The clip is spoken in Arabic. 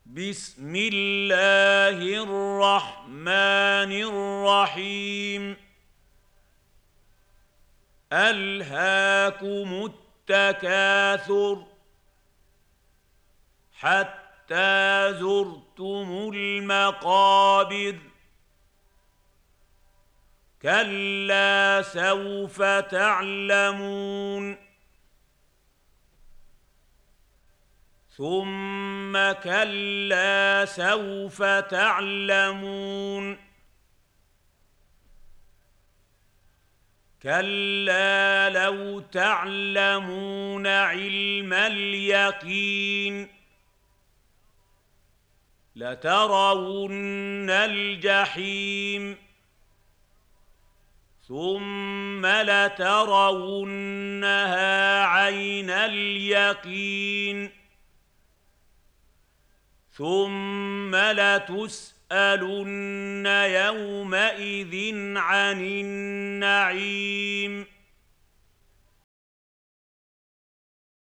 بسم الله الرحمن الرحيم ألهاكم التكاثر حتى زرتم المقابر كلا سوف تعلمون ثم كلا سوف تعلمون كلا لو تعلمون علم اليقين لترون الجحيم ثم لترونها عين اليقين ثم لتسألن يومئذ عن النعيم